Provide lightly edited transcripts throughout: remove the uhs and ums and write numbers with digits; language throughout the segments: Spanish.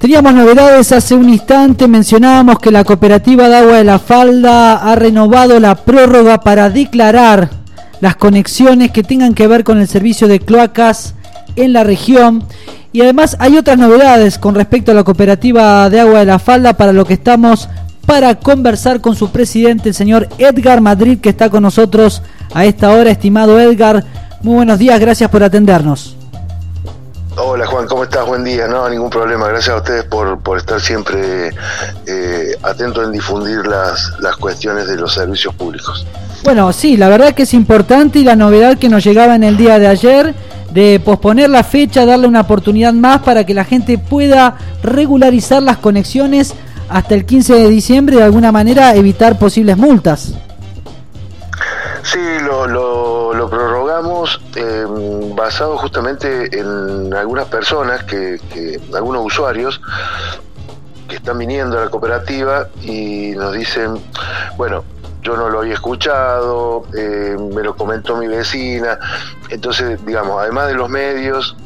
Teníamos novedades hace un instante, mencionábamos que la Cooperativa de Agua de la Falda ha renovado la prórroga para declarar las conexiones que tengan que ver con el servicio de cloacas en la región. Y además hay otras novedades con respecto a la Cooperativa de Agua de la Falda, para lo que estamos para conversar con su presidente, el señor Edgar Madrid, que está con nosotros a esta hora. Estimado Edgar, muy buenos días, gracias por atendernos. Hola Juan, ¿cómo estás? Buen día. No, ningún problema. Gracias a ustedes por estar siempre atentos en difundir las cuestiones de los servicios públicos. Bueno, sí, la verdad que es importante, y la novedad que nos llegaba en el día de ayer de posponer la fecha, darle una oportunidad más para que la gente pueda regularizar las conexiones hasta el 15 de diciembre y de alguna manera evitar posibles multas. Sí, lo prorrogamos basado justamente en algunas personas, algunos usuarios que están viniendo a la cooperativa y nos dicen, bueno, yo no lo había escuchado, me lo comentó mi vecina. Entonces, digamos, además de los medios,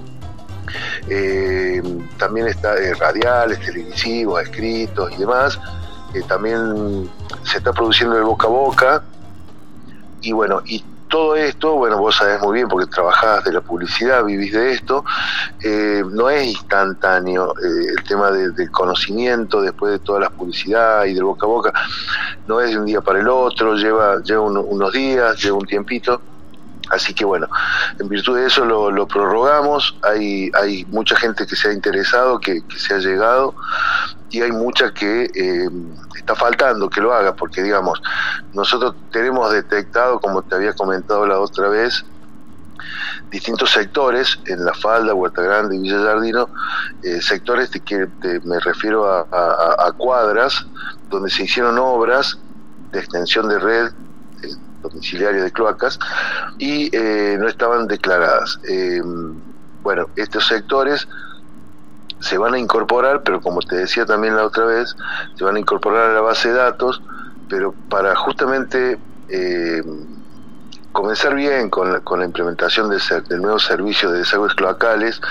también está radiales, televisivos, escritos y demás, también se está produciendo el boca a boca. Y bueno, y todo esto, bueno, vos sabés muy bien porque trabajás de la publicidad, vivís de esto, no es instantáneo. El tema del conocimiento después de toda la publicidad y del boca a boca no es de un día para el otro, lleva unos días, lleva un tiempito. Así que bueno, en virtud de eso lo prorrogamos. Hay mucha gente que se ha interesado, que se ha llegado, y hay mucha que está faltando que lo haga, porque digamos, nosotros tenemos detectado, como te había comentado la otra vez, distintos sectores en La Falda, Huerta Grande y Villa Giardino, sectores que me refiero a cuadras donde se hicieron obras de extensión de red domiciliaria de cloacas y no estaban declaradas. Bueno, estos sectores se van a incorporar, pero como te decía también la otra vez, se van a incorporar a la base de datos, pero para justamente comenzar bien con la implementación del nuevo servicio de desagües cloacales,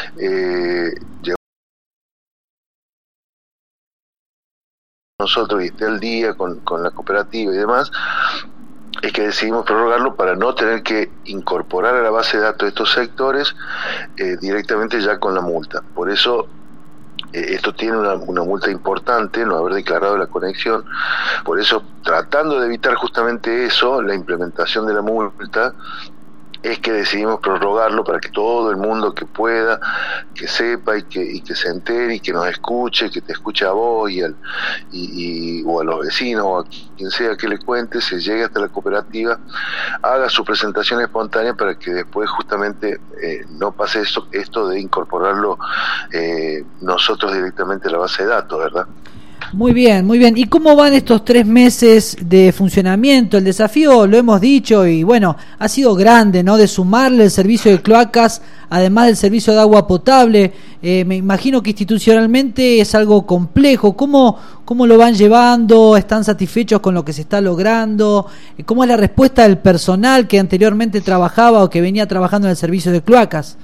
nosotros y esté al día con la cooperativa y demás, es que decidimos prorrogarlo para no tener que incorporar a la base de datos de estos sectores directamente ya con la multa. Por eso esto tiene una multa importante, no haber declarado la conexión. Por eso, tratando de evitar justamente eso, la implementación de la multa, es que decidimos prorrogarlo para que todo el mundo que pueda, que sepa y que se entere y que nos escuche, que te escuche a vos o a los vecinos o a quien sea que le cuente, se llegue hasta la cooperativa, haga su presentación espontánea para que después justamente no pase esto de incorporarlo nosotros directamente a la base de datos, ¿verdad? Muy bien, muy bien. ¿Y cómo van estos 3 meses de funcionamiento? El desafío, lo hemos dicho, y bueno, ha sido grande, ¿no? De sumarle el servicio de cloacas, además del servicio de agua potable. Me imagino que institucionalmente es algo complejo. ¿Cómo lo van llevando? ¿Están satisfechos con lo que se está logrando? ¿Cómo es la respuesta del personal que anteriormente trabajaba o que venía trabajando en el servicio de cloacas?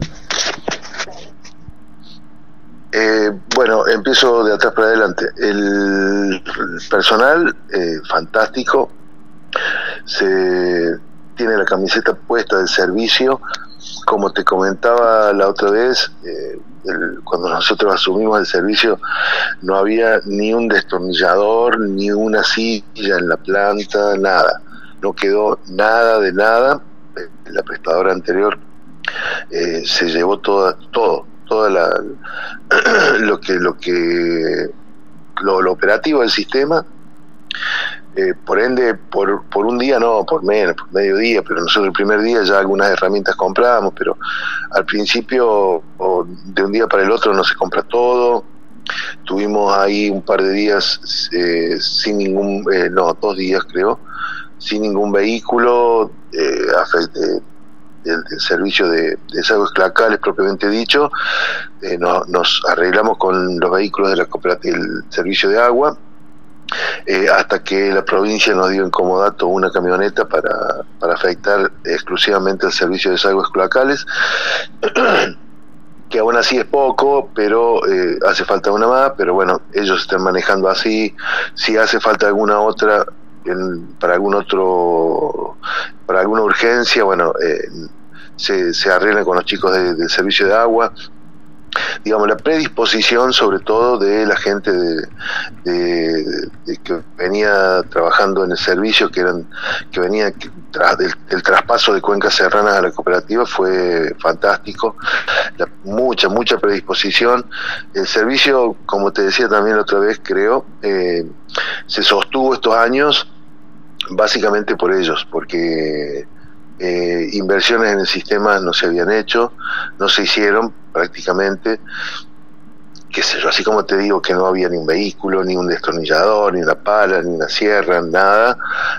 Bueno, empiezo de atrás para adelante. El personal, fantástico, tiene la camiseta puesta del servicio. Como te comentaba la otra vez, cuando nosotros asumimos el servicio, no había ni un destornillador, ni una silla en la planta, nada. No quedó nada de nada. La prestadora anterior se llevó toda lo operativo del sistema, por ende por un día no, por menos, por medio día, pero nosotros el primer día ya algunas herramientas comprábamos, pero al principio de un día para el otro no se compra todo. Tuvimos ahí un par de días sin ningún, 2 días creo, sin ningún vehículo del servicio de desagües cloacales propiamente dicho. Nos arreglamos con los vehículos de la cooperativa del servicio de agua, hasta que la provincia nos dio en comodato una camioneta para afectar exclusivamente el servicio de desagües cloacales, que aún así es poco, pero hace falta una más, pero bueno, ellos están manejando así. Si hace falta alguna otra para alguna urgencia, bueno, se arregla con los chicos del servicio de agua. Digamos, la predisposición sobre todo de la gente de que venía trabajando en el servicio, que venía del traspaso de Cuencas Serranas a la cooperativa, fue fantástico. Mucha predisposición. El servicio, como te decía también la otra vez, creo, se sostuvo estos años básicamente por ellos, porque inversiones en el sistema no se habían hecho, no se hicieron prácticamente, qué sé yo, así como te digo que no había ni un vehículo, ni un destornillador, ni una pala, ni una sierra, nada.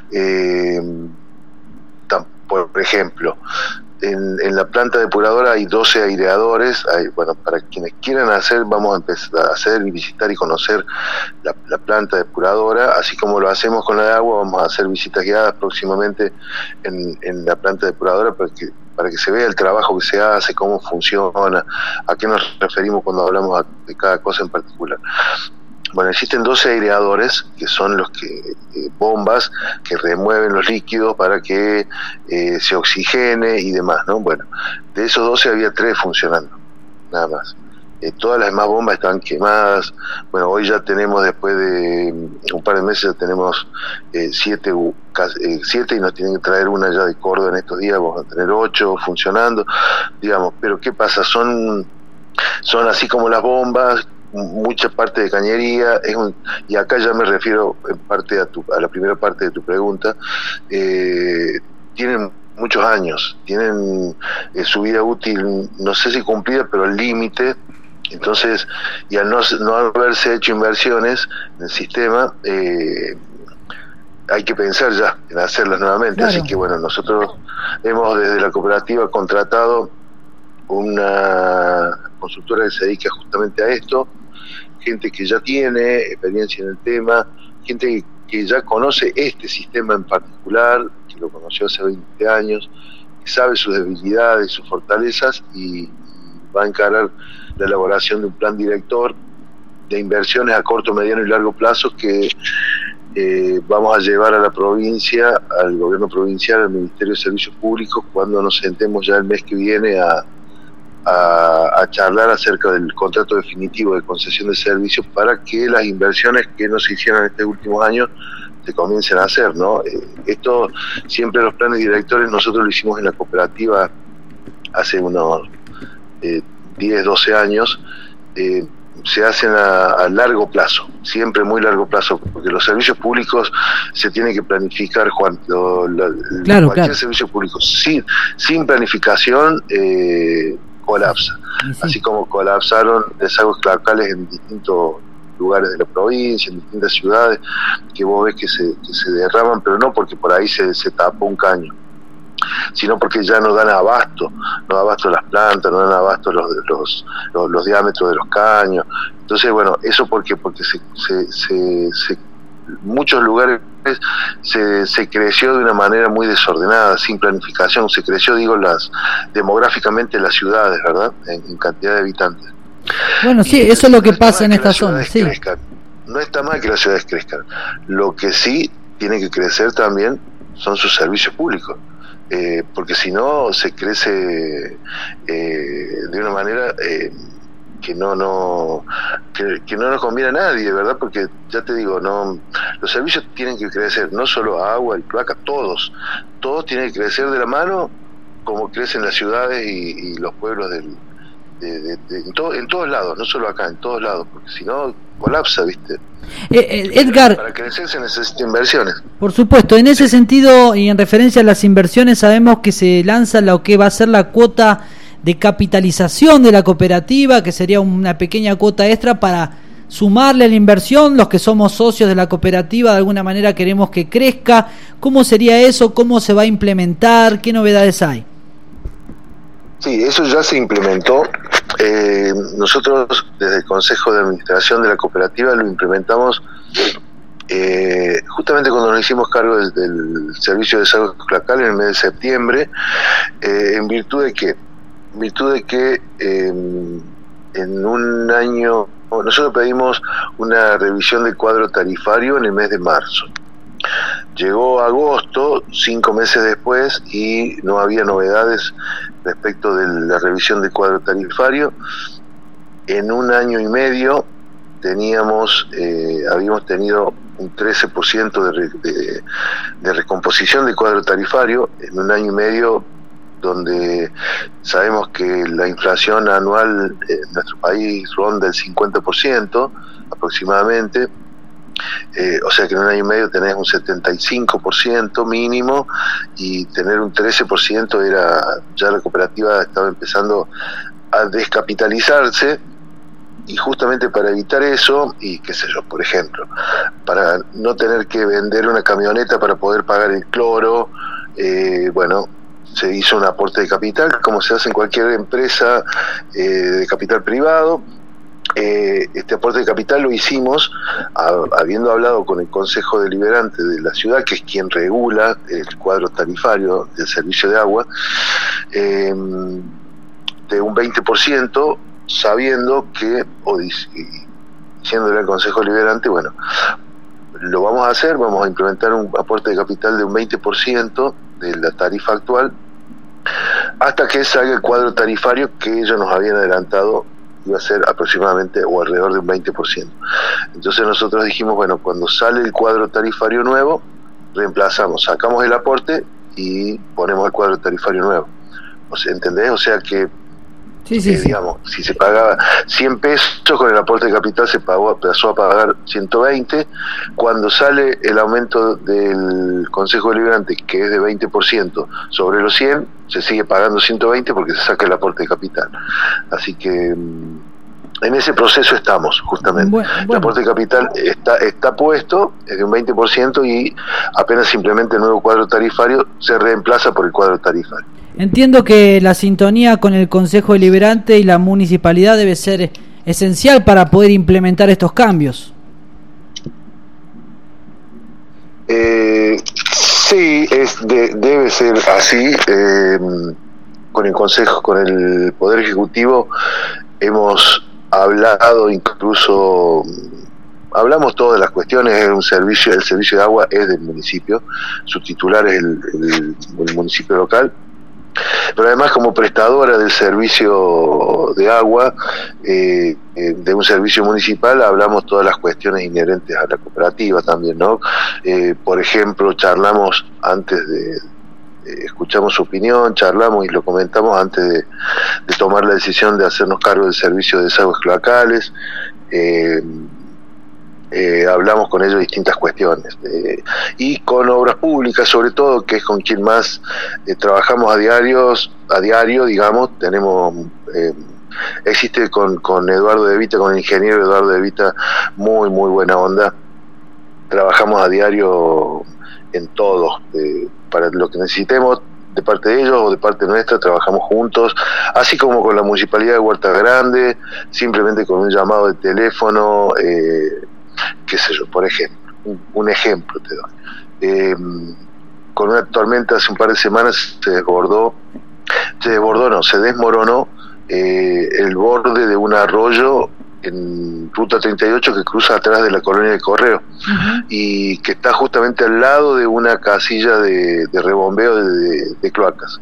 Por ejemplo, en la planta depuradora hay 12 aireadores. Bueno, para quienes quieran vamos a empezar a hacer y visitar y conocer la planta depuradora, así como lo hacemos con la de agua. Vamos a hacer visitas guiadas próximamente en la planta depuradora para que se vea el trabajo que se hace, cómo funciona, a qué nos referimos cuando hablamos de cada cosa en particular. Bueno, existen 12 aireadores, que son bombas que remueven los líquidos para que se oxigene y demás, ¿no? Bueno, de esos 12 había 3 funcionando, nada más. Todas las demás bombas estaban quemadas. Bueno, hoy ya tenemos, después de un par de meses, ya tenemos 7 y nos tienen que traer una ya de Córdoba en estos días. Vamos a tener 8 funcionando, digamos. Pero ¿qué pasa? Son así como las bombas, mucha parte de cañería, y acá ya me refiero en parte a la primera parte de tu pregunta. Tienen muchos años, tienen su vida útil, no sé si cumplida, pero al límite. Entonces, y al no haberse hecho inversiones en el sistema, hay que pensar ya en hacerlas nuevamente. Claro. Así que bueno, nosotros hemos desde la cooperativa contratado una consultora que se dedica justamente a esto, gente que ya tiene experiencia en el tema, gente que ya conoce este sistema en particular, que lo conoció hace 20 años, que sabe sus debilidades, sus fortalezas, y va a encarar la elaboración de un plan director de inversiones a corto, mediano y largo plazo que vamos a llevar a la provincia, al gobierno provincial, al Ministerio de Servicios Públicos, cuando nos sentemos ya el mes que viene a charlar acerca del contrato definitivo de concesión de servicios, para que las inversiones que no se hicieron en estos últimos años se comiencen a hacer, ¿no? Esto siempre, los planes directores, nosotros lo hicimos en la cooperativa hace unos 10, 12 años. Se hacen a largo plazo, siempre muy largo plazo, porque los servicios públicos se tienen que planificar, Juan. Cualquier servicio público sin planificación colapsa. Sí. Así como colapsaron desagües cloacales en distintos lugares de la provincia, en distintas ciudades, que vos ves que se derraman, pero no porque por ahí se tapó un caño, sino porque ya no dan abasto las plantas, no dan abasto los diámetros de los caños. Entonces, bueno, eso porque muchos lugares se creció de una manera muy desordenada, sin planificación. Se creció, demográficamente las ciudades, ¿verdad? En cantidad de habitantes. Bueno, sí, eso es lo que pasa en esta zona. Sí. No está mal que las ciudades crezcan. Lo que sí tiene que crecer también son sus servicios públicos. Porque si no, se crece de una manera que no nos conviene a nadie, ¿verdad? Porque ya te digo, los servicios tienen que crecer, no solo agua y cloaca, todos tienen que crecer de la mano, como crecen las ciudades y los pueblos en todos lados, no solo acá, en todos lados, porque si no colapsa, ¿viste? Edgar, para crecer se necesitan inversiones. Por supuesto, en ese sentido y en referencia a las inversiones, sabemos que se lanza lo que va a ser la cuota de capitalización de la cooperativa, que sería una pequeña cuota extra para sumarle a la inversión. Los que somos socios de la cooperativa de alguna manera queremos que crezca. ¿Cómo sería eso? ¿Cómo se va a implementar? ¿Qué novedades hay? Sí, eso ya se implementó. Nosotros desde el Consejo de Administración de la cooperativa lo implementamos justamente cuando nos hicimos cargo del servicio de desagüe cloacal en el mes de septiembre, en virtud de que virtud de que en un año, nosotros pedimos una revisión del cuadro tarifario en el mes de marzo. Llegó agosto, 5 meses después, y no había novedades respecto de la revisión del cuadro tarifario. En un año y medio habíamos tenido un 13% de recomposición del cuadro tarifario, en un año y medio donde sabemos que la inflación anual en nuestro país ronda el 50% aproximadamente. O sea que en un año y medio tenés un 75% mínimo, y tener un 13% ya la cooperativa estaba empezando a descapitalizarse, y justamente para evitar eso, y qué sé yo, por ejemplo, para no tener que vender una camioneta para poder pagar el cloro, se hizo un aporte de capital, como se hace en cualquier empresa de capital privado. Este aporte de capital lo hicimos habiendo hablado con el Consejo Deliberante de la ciudad, que es quien regula el cuadro tarifario del servicio de agua, de un 20%, sabiendo que, diciéndole al Consejo Deliberante, bueno, lo vamos a hacer, vamos a implementar un aporte de capital de un 20% de la tarifa actual, hasta que salga el cuadro tarifario que ellos nos habían adelantado iba a ser aproximadamente o alrededor de un 20%. Entonces nosotros dijimos, bueno, cuando sale el cuadro tarifario nuevo, sacamos el aporte y ponemos el cuadro tarifario nuevo. ¿Entendés? O sea que, digamos, si se pagaba 100 pesos con el aporte de capital, pasó a pagar 120. Cuando sale el aumento del Consejo Deliberante, que es de 20% sobre los 100, se sigue pagando 120 porque se saca el aporte de capital. Así que en ese proceso estamos, justamente. Bueno. El aporte de capital está puesto, es de un 20%, y apenas simplemente el nuevo cuadro tarifario se reemplaza por el cuadro tarifario. Entiendo que la sintonía con el Consejo Deliberante y la municipalidad debe ser esencial para poder implementar estos cambios. Sí, debe ser así. Con el Consejo, con el Poder Ejecutivo, hemos hablado, incluso hablamos todas las cuestiones. El servicio de agua es del municipio, su titular es el municipio local, pero además como prestadora del servicio de agua, de un servicio municipal, hablamos todas las cuestiones inherentes a la cooperativa también, ¿no? Por ejemplo, charlamos antes escuchamos su opinión, charlamos y lo comentamos antes de tomar la decisión de hacernos cargo del servicio de desagües cloacales. Hablamos con ellos distintas cuestiones, y con obras públicas sobre todo, que es con quien más trabajamos a diario, digamos. Existe con Eduardo De Vita, con el ingeniero Eduardo De Vita, muy buena onda. Trabajamos a diario en todo, para lo que necesitemos de parte de ellos o de parte nuestra, trabajamos juntos, así como con la Municipalidad de Huerta Grande, simplemente con un llamado de teléfono, qué sé yo, por ejemplo, un ejemplo te doy. Con una tormenta hace un par de semanas se desmoronó el borde de un arroyo en Ruta 38 que cruza atrás de la colonia de Correo, y que está justamente al lado de una casilla de rebombeo de cloacas.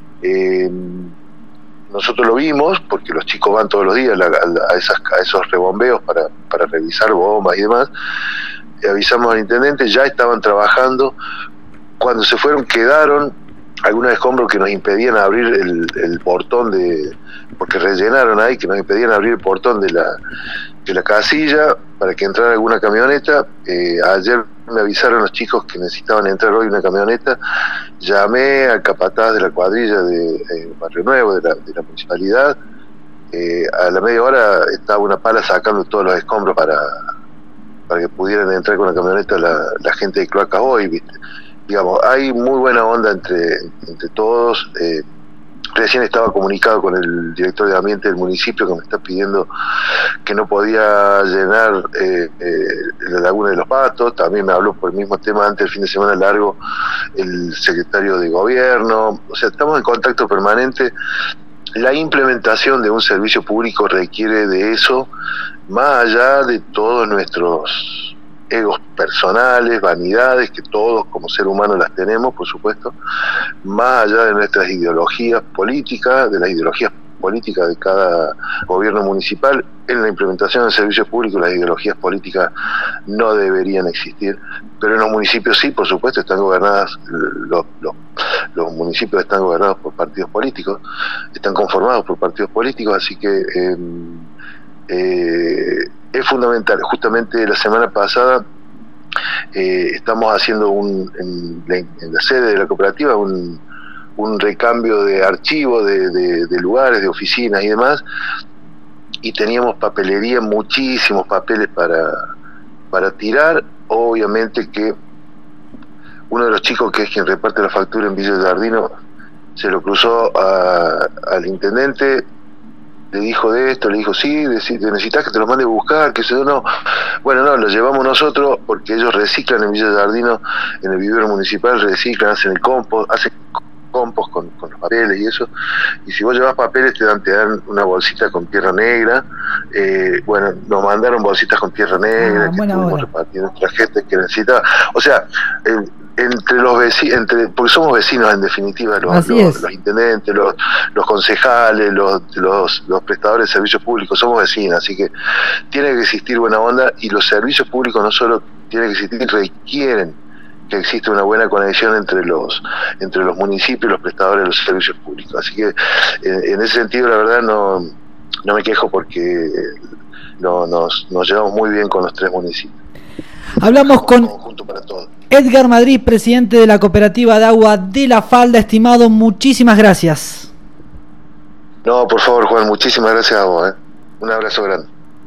Nosotros lo vimos porque los chicos van todos los días a esos rebombeos para revisar bombas y demás. Avisamos al intendente, ya estaban trabajando. Cuando se fueron, quedaron algunos escombros que nos impedían abrir el portón porque rellenaron ahí, que nos impedían abrir el portón de la casilla para que entrara alguna camioneta. Ayer me avisaron los chicos que necesitaban entrar hoy una camioneta. Llamé al capataz de la cuadrilla de Barrio Nuevo, de la municipalidad. A la media hora estaba una pala sacando todos los escombros para que pudieran entrar con la camioneta la gente de Cloacas hoy, ¿viste? Digamos, hay muy buena onda entre todos. Recién estaba comunicado con el director de ambiente del municipio, que me está pidiendo que no podía llenar la laguna de los Patos. También me habló por el mismo tema antes del fin de semana largo el secretario de gobierno. O sea, estamos en contacto permanente. la implementación de un servicio público requiere de eso, más allá de todos nuestros egos personales, vanidades, que todos como ser humano las tenemos, por supuesto, más allá de nuestras ideologías políticas, de las ideologías políticas de cada gobierno municipal. En la implementación del servicio público las ideologías políticas no deberían existir, pero en los municipios sí, por supuesto, están gobernadas, los municipios están gobernados por partidos políticos, están conformados por partidos políticos, así que es fundamental. Justamente la semana pasada estamos haciendo en la sede de la cooperativa un recambio de archivos, de lugares, de oficinas y demás, y teníamos papelería, muchísimos papeles para tirar. Obviamente que uno de los chicos, que es quien reparte la factura en Villa Giardino, se lo cruzó al intendente, le dijo de esto, le dijo sí, necesitas que te lo mande a buscar, que eso no. Bueno, no, lo llevamos nosotros porque ellos reciclan en Villa Giardino, en el vivero municipal, reciclan, hacen el compost, hacen compost con los papeles y eso, y si vos llevas papeles te dan una bolsita con tierra negra. Bueno, nos mandaron bolsitas con tierra negra, que estuvimos repartiendo entre la gente que necesitaba. O sea, entre los vecinos, porque somos vecinos en definitiva, los intendentes, los concejales, los prestadores de servicios públicos, somos vecinos, así que tiene que existir buena onda, y los servicios públicos no solo tienen que existir, requieren que existe una buena conexión entre los municipios y los prestadores de los servicios públicos. Así que en ese sentido, la verdad, no me quejo, porque nos llevamos muy bien con los tres municipios. Hablamos con Edgar Madrid, presidente de la Cooperativa de Agua de La Falda. Estimado, muchísimas gracias. No, por favor, Juan, muchísimas gracias a vos. Un abrazo grande.